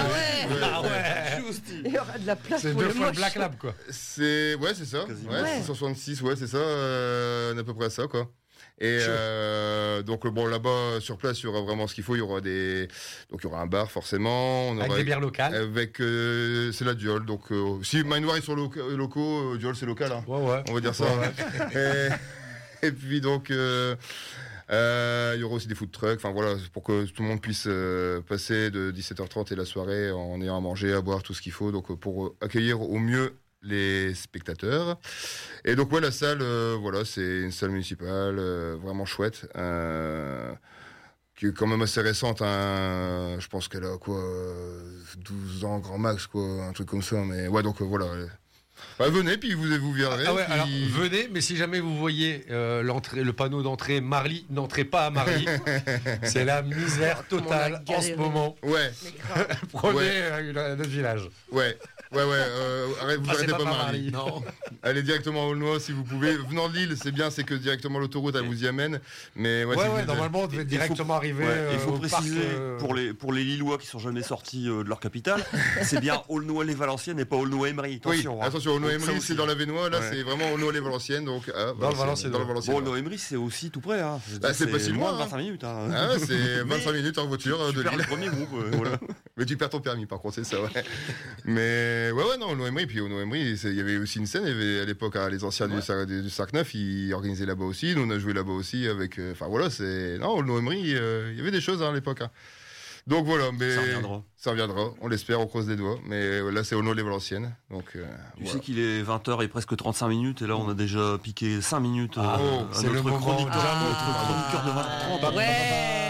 Il y aura de la place C'est pour 2 les fois le moches. Black Lab, quoi. C'est ça. Quasiment. Ouais, 666, ouais, c'est ça, on est à peu près à ça, quoi. Et donc bon, là-bas sur place il y aura vraiment ce qu'il faut. Il y aura un bar forcément. On Avec aura des bières locales. Avec c'est la Diol. Donc si Mind War est sur locaux, Diol c'est local. Hein. Ouais. On va dire ça. Et puis donc il y aura aussi des food trucks. Enfin voilà, pour que tout le monde puisse passer de 17h30 et la soirée en ayant à manger, à boire, tout ce qu'il faut. Donc pour accueillir au mieux les spectateurs. Et donc ouais, la salle, voilà, c'est une salle municipale vraiment chouette, qui est quand même assez récente. Hein. Je pense qu'elle a 12 ans grand max, quoi, un truc comme ça. Mais ouais, donc voilà. Bah, venez, puis vous viendrez. Ah ouais, puis... alors venez, mais si jamais vous voyez le panneau d'entrée Marly, n'entrez pas à Marly. C'est la misère totale en ce moment. Ouais. Prenez notre village. Ouais. Vous arrêtez pas Marly. Non. Allez directement à Aulnoy si vous pouvez. Venant de Lille, c'est bien, c'est que directement l'autoroute elle vous y amène. Mais Ouais, normalement on devait directement arriver. Il faut au préciser parc, pour les Lillois qui sont jamais sortis de leur capitale, c'est bien Aulnoy-les-Valenciennes et pas Aulnoy-Emery. Attention. Oui, attention, Aulnoy-Emery, c'est dans la Vénois, là c'est vraiment Aulnoy-les-Valenciennes. Donc, dans le Valenciennes. Bon, Aulnoy-Emery c'est aussi tout près. Hein. C'est pas si loin. Moins de 25 minutes. Hein. Ah, c'est 25 minutes en voiture Tu de perds Lille. le premier groupe. Voilà. Mais tu perds ton permis par contre, c'est ça, ouais. Mais ouais, non, Aulnoy-Emery, puis Aulnoy-Emery, il y avait aussi une scène, il y avait à l'époque, les anciens du Cercle Neuf, ils organisaient là-bas aussi, nous on a joué là-bas aussi avec. Enfin voilà, c'est. Non, Aulnoy-Emery, il y avait des choses à l'époque. Hein. Donc voilà, mais. Ça reviendra, on l'espère, on croise les doigts. Mais là, c'est Aulnoy-les-Valenciennes. Donc, tu sais qu'il est 20h et presque 35 minutes, et là on a déjà piqué 5 minutes. c'est le moment. Chroniqueur de 20h30.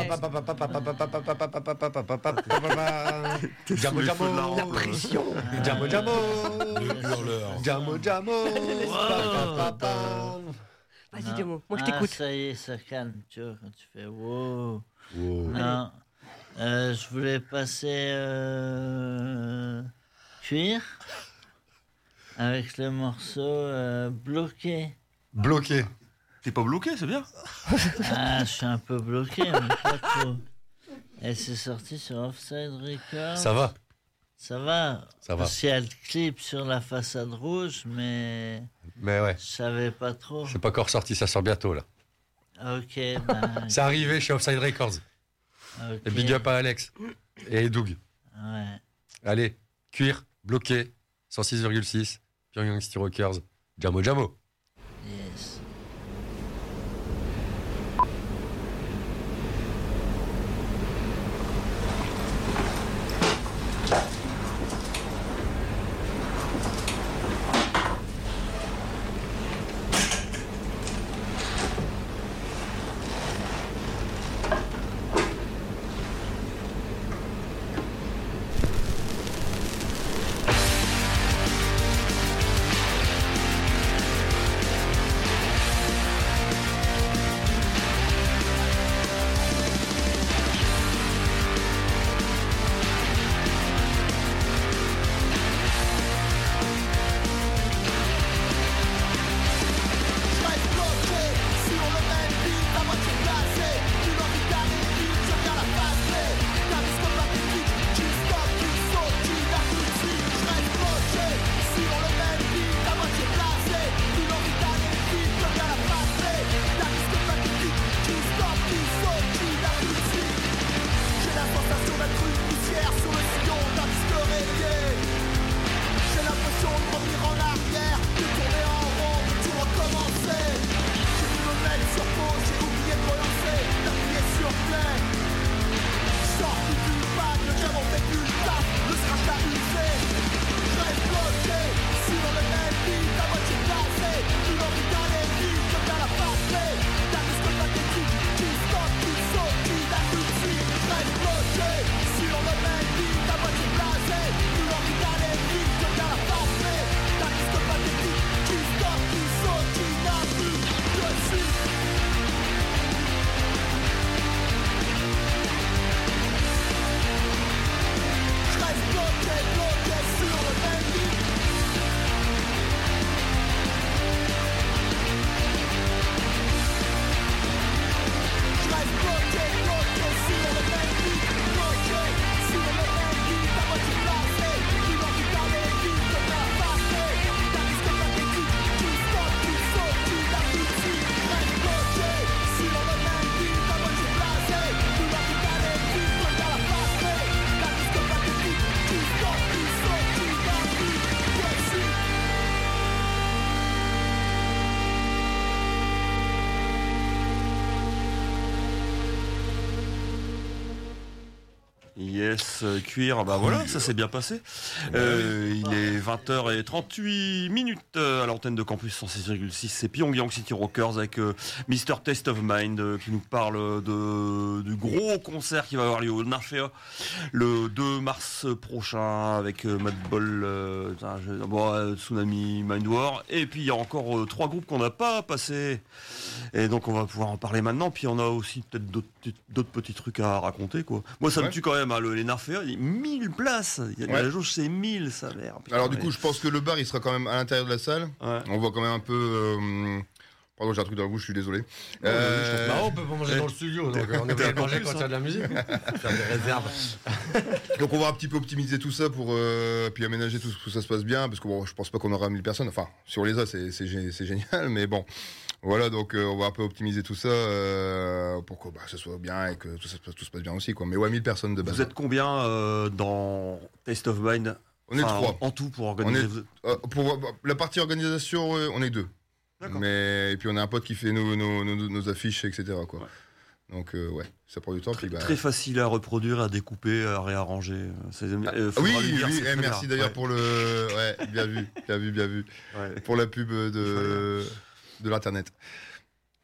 Jamo Jamo. La pression. Jamo Jamo. Le hurleur. Jamo Jamo. Vas-y, dis-moi. Moi, je t'écoute. Ça y est, ça calme, tu vois, quand tu fais wow. Wow. Non. Je voulais passer cuir avec le morceau bloqué. Bloqué. T'es pas bloqué, c'est bien. Ah, je suis un peu bloqué, mais pas trop. Et c'est sorti sur Offside Records. Ça va. Ça va. Ça va. Parce qu'il y a le clip sur la façade rouge, mais Mais ouais, je savais pas trop. c'est pas encore sorti, ça sort bientôt là. Ok, ben. C'est arrivé chez Offside Records. ok. Et big up à Alex et Doug. Ouais. Allez, cuir, bloqué, 106,6, Pyongyang City Rockers, Jamo Jamo. Yes. Yes, cuir, bah voilà, ça s'est bien passé. Il est 20h38 à l'antenne de Campus 106,6, c'est Pyongyang City Rockers avec Mr. Taste of Mind qui nous parle du gros concert qui va avoir lieu au Narfea le 2 mars prochain avec Madball, Tsunami, Mind War, et puis il y a encore 3 groupes qu'on n'a pas passés, et donc on va pouvoir en parler maintenant, puis on a aussi peut-être d'autres petits trucs à raconter, quoi. Moi ça me tue quand même, hein, les Narfea, il y a 1000 places, il y a la jauge c'est 1000, ça merde. Alors du coup je pense que le bar il sera quand même à l'intérieur de la salle. Ouais. On voit quand même un peu... Pardon, j'ai un truc dans la bouche, je suis désolé. Bah, on peut pas manger dans le studio, donc on est obligé de manger quand il y a de la musique. Faire des réserves. Donc on va un petit peu optimiser tout ça pour puis aménager tout que ça se passe bien, parce que bon, je pense pas qu'on aura 1000 personnes. Enfin, si on les a, c'est génial, mais bon. Voilà, donc on va un peu optimiser tout ça pour que ça soit bien et que tout se passe bien aussi, quoi. Mais ouais, 1000 personnes de base. Vous êtes combien dans Taste of Mind? On est 3. En tout pour organiser. Pour la partie organisation, on est 2. D'accord. Et puis on a un pote qui fait nos affiches, etc. quoi. Ouais. Donc ouais, ça prend du temps. Puis, Très facile à reproduire, à découper, à réarranger. Oui, merci d'ailleurs pour le. Ouais, bien vu. Ouais. Pour la pub de l'internet.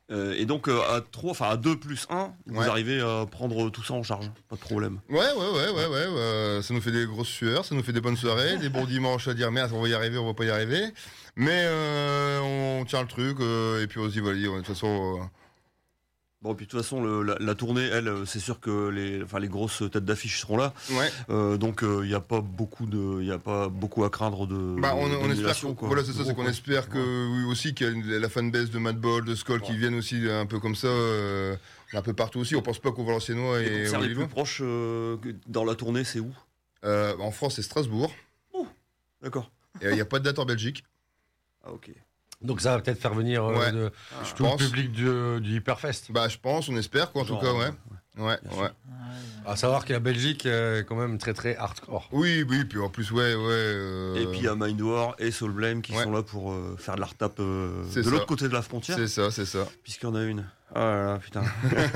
Et donc à 2 plus 1, vous Ouais. arrivez à prendre tout ça en charge, pas de problème. Ouais. Ça nous fait des grosses sueurs, ça nous fait des bonnes soirées, des bons dimanches à dire merde, on va y arriver, on va pas y arriver. Mais on tient le truc et puis on se dit voilà, de toute façon. Bon, puis de toute façon, la tournée, elle, c'est sûr que les grosses têtes d'affiche seront là. Ouais. Donc il n'y a pas beaucoup à craindre de. Bah, on espère d'annulation, que, quoi. voilà, c'est ça, Gros, c'est qu'on quoi. espère que oui, aussi qu'il y a la fanbase de Madball, de Skull qui viennent aussi un peu comme ça, un peu partout aussi. On pense pas qu'au Valenciennois Et et concerts au les Lillois. plus proches dans la tournée, c'est où? En France, c'est Strasbourg. D'accord. Et il n'y a pas de date en Belgique. Ah, ok. Donc ça va peut-être faire venir Ouais. tout le pense. public du Hyperfest. Bah, je pense, on espère, quoi, en Genre, tout cas, ouais. Ouais, bien ouais. sûr. À savoir que la Belgique est quand même très très hardcore. Oui, puis en plus, ouais. Et puis il y a Mind War et Soul Blame qui Ouais. sont là pour faire de la retape C'est de ça. l'autre côté de la frontière, c'est ça. puisqu'il y en a une. Ah là là, putain.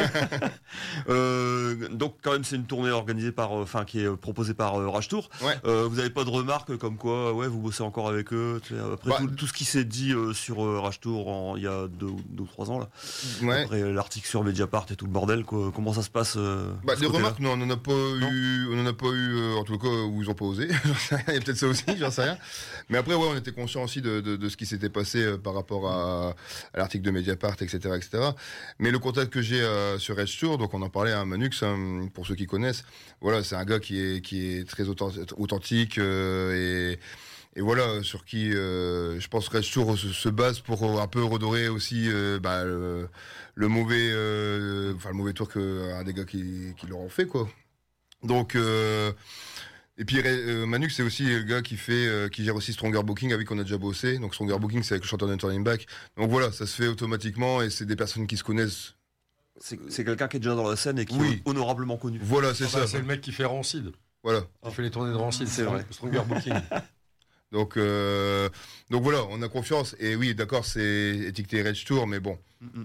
Donc quand même c'est une tournée organisée qui est proposée par Rage Tour. Ouais. Vous n'avez pas de remarques comme quoi vous bossez encore avec eux, tu sais, après Bah, tout ce qui s'est dit sur Rage Tour il y a 2 ou 3 ans là. Ouais. Après l'article sur Mediapart et tout le bordel, quoi. Comment ça se passe Bah, de ce des côté-là remarques, non, on n'en a pas eu, en tout cas, où ils ont pas osé. J'en sais rien, il y a peut-être ça aussi, j'en sais rien. Mais après, ouais, on était conscient aussi de ce qui s'était passé par rapport à l'article de Mediapart, etc., etc. Mais le contact que j'ai sur Rage Tour, donc on en parlait à Manux, pour ceux qui connaissent, voilà, c'est un gars qui est très authentique et voilà, sur qui je pense Rage Tour se base pour un peu redorer aussi le mauvais tour qu'un des gars qui leur ont fait, quoi. Donc et puis Manux c'est aussi le gars qui gère aussi Stronger Booking avec qui on a déjà bossé. Donc Stronger Booking c'est avec le chanteur de Turning Back. Donc voilà, ça se fait automatiquement et c'est des personnes qui se connaissent. C'est quelqu'un qui est déjà dans la scène et qui Oui. est honorablement connu. Voilà, c'est Enfin, ça. c'est le mec qui fait Rancid. Voilà. Qui fait les tournées de Rancid. C'est vrai. Stronger Booking. Donc voilà, on a confiance. Et oui, d'accord, c'est étiqueté Rage Tour, mais bon,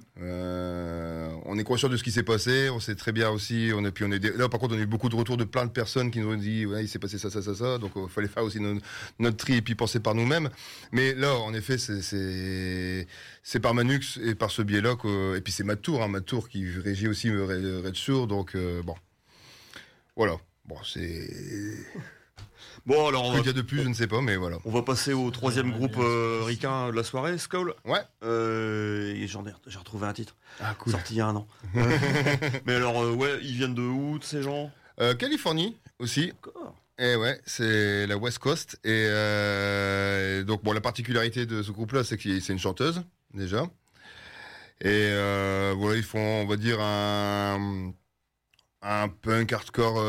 on est conscient de ce qui s'est passé. On sait très bien aussi. Là, par contre, on a eu beaucoup de retours de plein de personnes qui nous ont dit, ouais, il s'est passé ça. Donc, il fallait faire aussi notre tri et puis penser par nous-mêmes. Mais là, en effet, c'est par Manux et par ce biais-là et puis c'est Matt Tour qui régit aussi Rage Tour. Donc bon, voilà. Bon, c'est. Bon alors Ce qu'il y a de plus, je ne sais pas, mais voilà. on va passer au 3e groupe ricain de la soirée, Skull. Ouais. Et j'ai retrouvé un titre, Ah, cool. sorti il y a un an. Mais alors, ils viennent de où, de ces gens? Californie aussi. D'accord. Et ouais, c'est la West Coast. Et donc, bon, la particularité de ce groupe-là, c'est que c'est une chanteuse, déjà. Et voilà, ils font, on va dire, un punk hardcore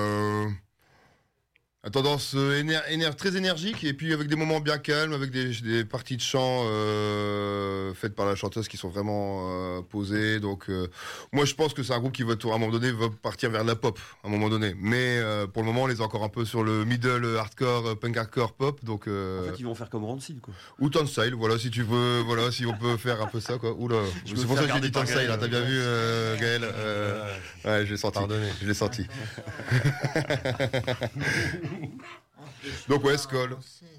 à tendance très énergique, et puis avec des moments bien calmes, avec des parties de chant faites par la chanteuse qui sont vraiment posées. Donc, moi, je pense que c'est un groupe qui à un moment donné va partir vers la pop, à un moment donné. Mais pour le moment, on les a encore un peu sur le middle hardcore, punk hardcore pop. Donc, En fait, ils vont faire comme Rancid, quoi. ou Turnstile, voilà, si tu veux, voilà, si on peut faire un peu ça, quoi. Oula, Je c'est me pour fais ça que j'ai dit regarder par Turnstile, Gaël, hein, t'as bien vu, Gaël. Ouais, je l'ai senti. Pardonnez. Je l'ai senti. Donc ouais, Skull,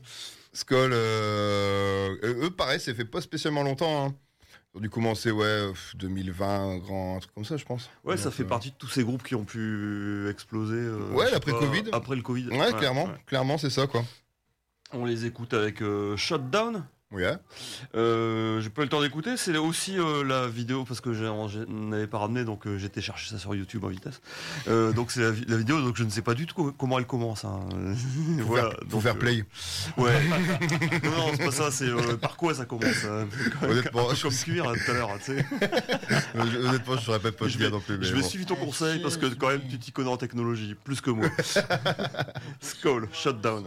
eux pareil, ça fait pas spécialement longtemps, hein. Ils ont dû commencer 2020, un truc comme ça, je pense. Ouais, ça Donc, fait partie de tous ces groupes qui ont pu exploser. Ouais, je sais après pas, Covid. Après le Covid. Ouais, clairement c'est ça, quoi. On les écoute avec Shutdown. Ouais. J'ai pas eu le temps d'écouter, c'est aussi la vidéo parce que je n'avais pas ramené, donc j'étais chercher ça sur YouTube en vitesse. Donc c'est la vidéo, donc je ne sais pas du tout comment elle commence. Hein. Voilà, Faut donc, faire play. Ouais. non, c'est pas ça, c'est par quoi ça commence. Honnêtement, un peu comme cuir tout à l'heure, tu sais. Honnêtement, je saurais pas te Je dire vais, non plus. Mais je vais bon. suivre ton conseil parce que quand même tu t'y connais en technologie, plus que moi. Skull, Shutdown.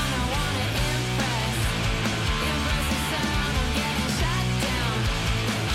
Impress the sound, I'm getting shut down.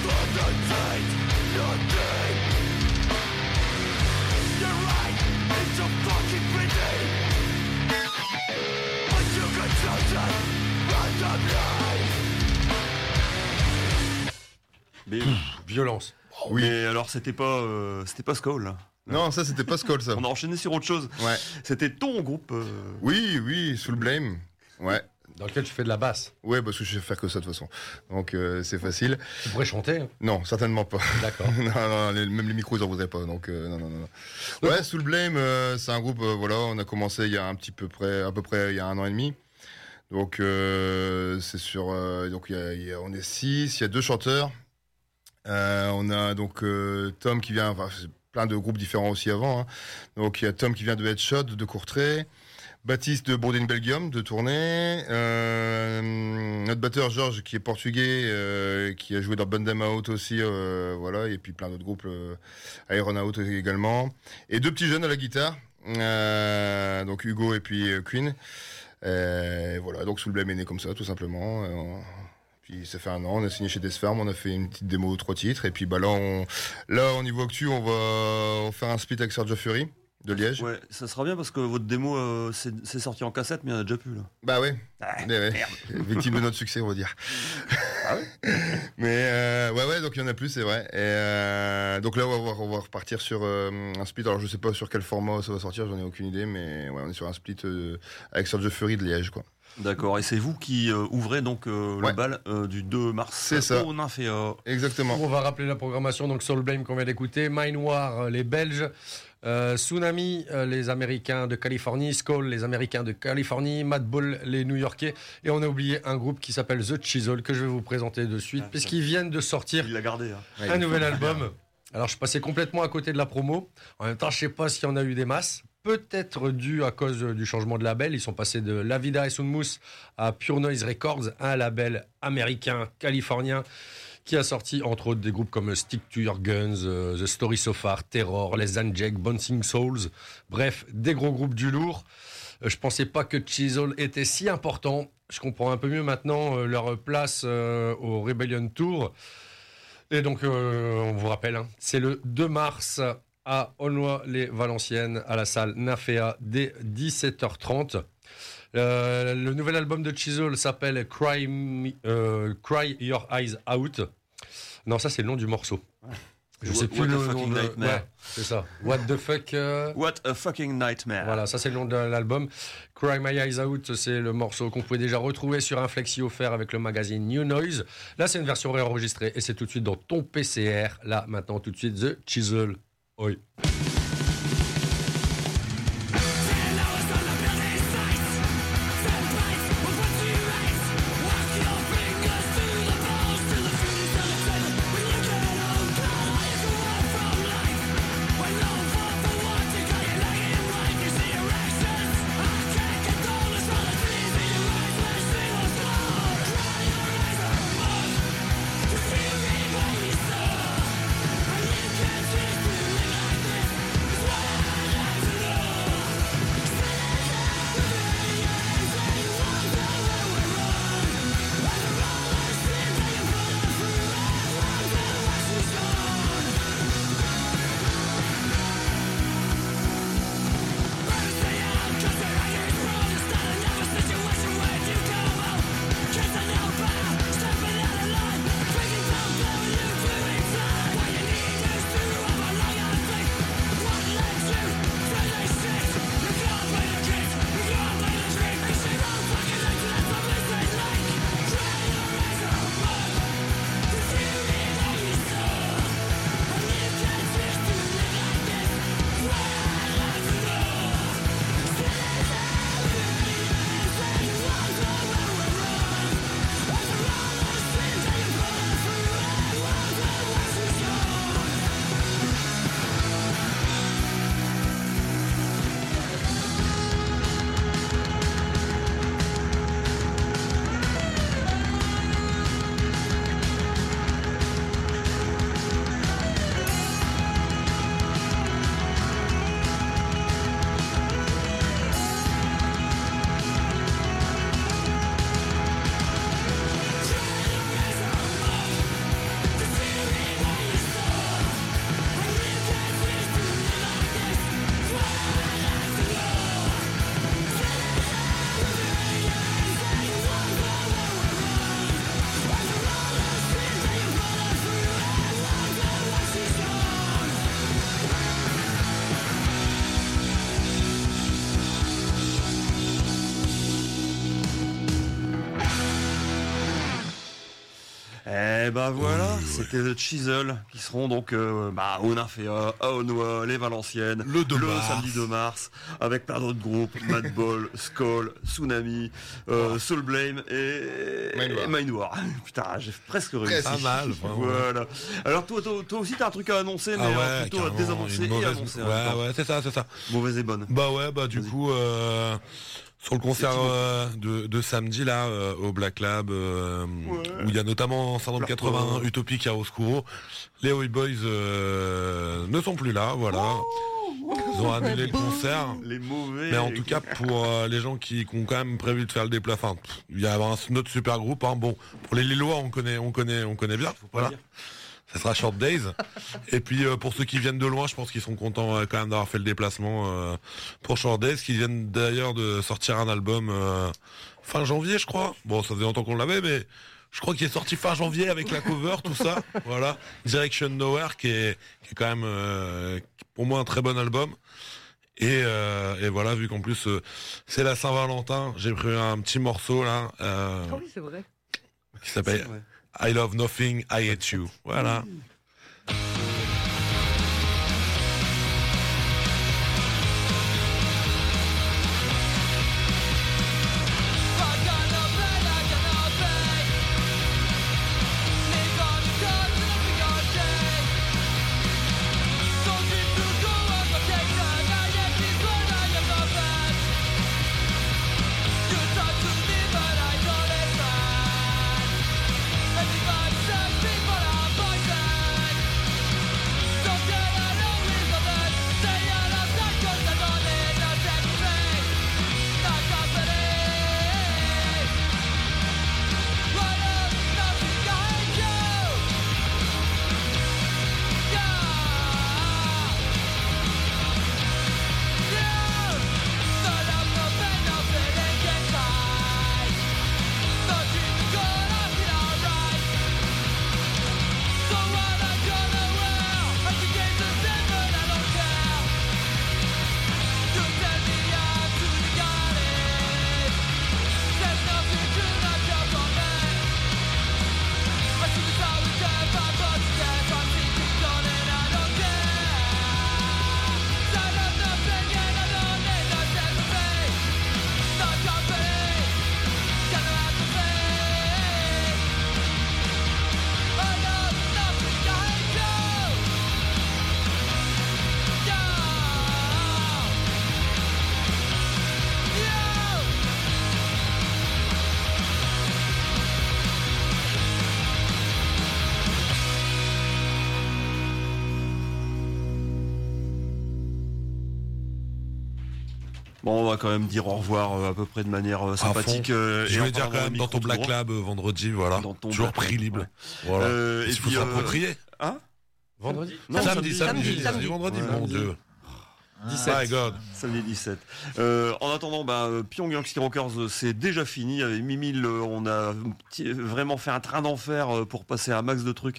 Mais, Violence. Oui. mais alors c'était pas Skull. Là. Non, ça c'était pas Skull ça. On a enchaîné sur autre chose. Ouais. C'était ton groupe. Oui, Soul Blame. Ouais. Dans lequel tu fais de la basse. Ouais, parce que je sais faire que ça de toute façon. Donc c'est facile. Tu pourrais chanter. Hein. Non, certainement pas. D'accord. non, même les micros ils en voudraient pas. Donc non. Ouais, Soul Blame, c'est un groupe. Voilà, on a commencé il y a à peu près il y a 1 an et demi. Donc c'est sur. Donc on est 6, il y a 2 chanteurs. On a donc Tom qui vient. Enfin, c'est plein de groupes différents aussi avant. Hein. Donc il y a Tom qui vient de Headshot, de Courtrai. Baptiste de Bourdin Belgium, de Tournai. Notre batteur Georges qui est portugais, qui a joué dans Bundam Out aussi, voilà, et puis plein d'autres groupes, Iron Out également. Et 2 petits jeunes à la guitare, donc Hugo et puis Queen. Voilà, donc Soul Blame est né comme ça, tout simplement. Puis ça fait 1 an, on a signé chez Death Farm, on a fait une petite démo 3 titres, et puis bah là au niveau actu, on va faire un split avec Sergio Fury. De Liège. Ouais, ça sera bien parce que votre démo c'est sorti en cassette, mais il y en a déjà plus là. Bah ouais. Ah, Ouais. merde. Victime de notre succès, on va dire. Ah ouais. Mais ouais, donc il y en a plus, c'est vrai. Et donc là, on va repartir sur un split. Alors je sais pas sur quel format ça va sortir, j'en ai aucune idée, mais ouais, on est sur un split avec Sergio Fury de Liège, quoi. D'accord, et c'est vous qui ouvrez donc le Ouais. bal du 2 mars C'est ça. au Nymphéa. Exactement. On va rappeler la programmation. Donc Soul Blame qu'on vient d'écouter, Mind War, les Belges, Tsunami, les Américains de Californie, Skull, les Américains de Californie, Madball, les New-Yorkais, et on a oublié un groupe qui s'appelle The Chisel que je vais vous présenter de suite, puisqu'ils viennent de sortir Il l'a gardé. Hein. un nouvel album. Alors je passais complètement à côté de la promo. En même temps, je sais pas s'il y en a eu des masses. Peut-être dû à cause du changement de label. Ils sont passés de La Vida et Sunmus à Pure Noise Records, un label américain, californien, qui a sorti entre autres des groupes comme Stick to Your Guns, The Story So Far, Terror, Les Anjek, Bouncing Souls. Bref, des gros groupes du lourd. Je pensais pas que Chisel était si important. Je comprends un peu mieux maintenant leur place au Rebellion Tour. Et donc, on vous rappelle, hein, c'est le 2 mars à Aulnoy-les-Valenciennes, à la salle Nymphéa, dès 17h30. Le nouvel album de Chisel s'appelle Cry Your Eyes Out. Non, ça c'est le nom du morceau. Je sais plus What le a nom fucking de... nightmare. Ouais, c'est ça. What the fuck. What a fucking nightmare. Voilà, ça c'est le nom de l'album. Cry My Eyes Out, c'est le morceau qu'on pouvait déjà retrouver sur un flexi offert avec le magazine New Noise. Là, c'est une version réenregistrée et c'est tout de suite dans ton PCR. Là, maintenant, tout de suite, The Chisel. Oi. Like this Eh ben voilà, c'était le Chisel qui seront donc au Nymphéa, à Aulnois, les Valenciennes, Le 2 mars. samedi 2 mars, avec plein d'autres groupes, Madball, Skull, Tsunami, Soul Blame et Mind War. Putain, j'ai presque réussi. Pas mal, vraiment. Voilà. Alors toi aussi t'as un truc à annoncer, mais plutôt à carrément, désamorcer une et mauvaise- annoncer. en même temps. Ouais, c'est ça. Mauvaise et bonne. Du coup, sur le concert de samedi là, au Black Lab, où il y a notamment Syndrome 81, Utopie, Chiaroscuro, les Oi Boys ne sont plus là, voilà. Ils ont annulé le concert. Les mauvais. Mais en tout cas, pour les gens qui ont quand même prévu de faire le déplacement, il y a un autre super groupe. Hein. Bon, pour les Lillois, on connaît bien. Voilà. Ça sera Short Days. Et puis pour ceux qui viennent de loin, je pense qu'ils sont contents quand même d'avoir fait le déplacement pour Short Days, qui viennent d'ailleurs de sortir un album fin janvier, je crois. Bon, ça faisait longtemps qu'on l'avait, mais je crois qu'il est sorti fin janvier avec la cover, tout ça. Voilà. Direction Nowhere, qui est quand même pour moi un très bon album. Et voilà, vu qu'en plus c'est la Saint-Valentin, j'ai pris un petit morceau là Oui, c'est vrai. qui s'appelle I Love Nothing, I Hate You. Voilà. Bon, on va quand même dire au revoir à peu près de manière sympathique. Je voulais dire quand même dans ton Black Lab vendredi, voilà. Toujours Black prix Lab, libre. ouais. Voilà. Et Il faut puis, s'approprier. Hein Vendredi Non, Samedi, samedi. vendredi, Ouais. mon Dieu. 17. My God. Samedi 17. En attendant, Pyongyang City Rockers, c'est déjà fini. Avec Mimile, on a vraiment fait un train d'enfer pour passer à un max de trucs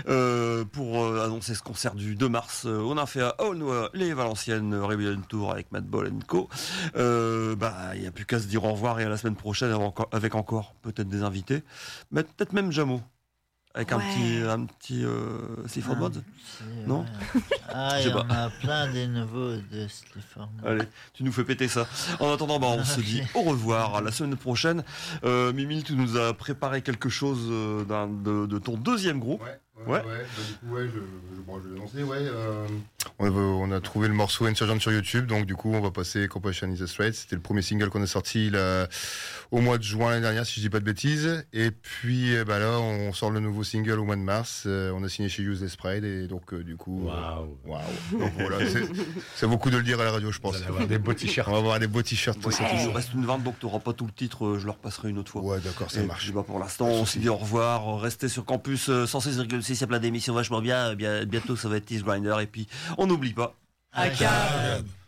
pour annoncer ce concert du 2 mars. On a fait à Aulnois, les Valenciennes, Rebellion Tour avec Madball Co. Il n'y a plus qu'à se dire au revoir et à la semaine prochaine avec encore peut-être des invités. Mais peut-être même Jamo. Avec un petit Sleaford Mods. Non. Ah, Je il sais y en pas. a plein des nouveaux de Sleaford Mods. Allez, tu nous fais péter ça. En attendant, on se dit au revoir à la semaine prochaine. Mimile, tu nous as préparé quelque chose de ton deuxième groupe. Ouais. Du coup, je vais lancer, on a trouvé le morceau Insurgent sur YouTube, donc du coup, on va passer Compassion is the Straight. C'était le premier single qu'on a sorti là, au mois de juin l'année dernière, si je dis pas de bêtises. Et puis, là, on sort le nouveau single au mois de mars. On a signé chez Useless Pride, et donc, du coup, waouh. Donc voilà, c'est beaucoup de le dire à la radio, je pense. Vous allez avoir des beaux t-shirts. On va avoir des beaux t-shirts, tout ça. Il nous reste une vente, donc tu n'auras pas tout le titre. Je le repasserai une autre fois. Ouais, d'accord, ça Et marche. puis, pour l'instant, on se dit au revoir. Restez sur campus 116,6. Il y a plein d'émissions vachement bien. Bientôt, ça va être Tease Grinder. Et puis, on n'oublie pas. Ah, Arcade.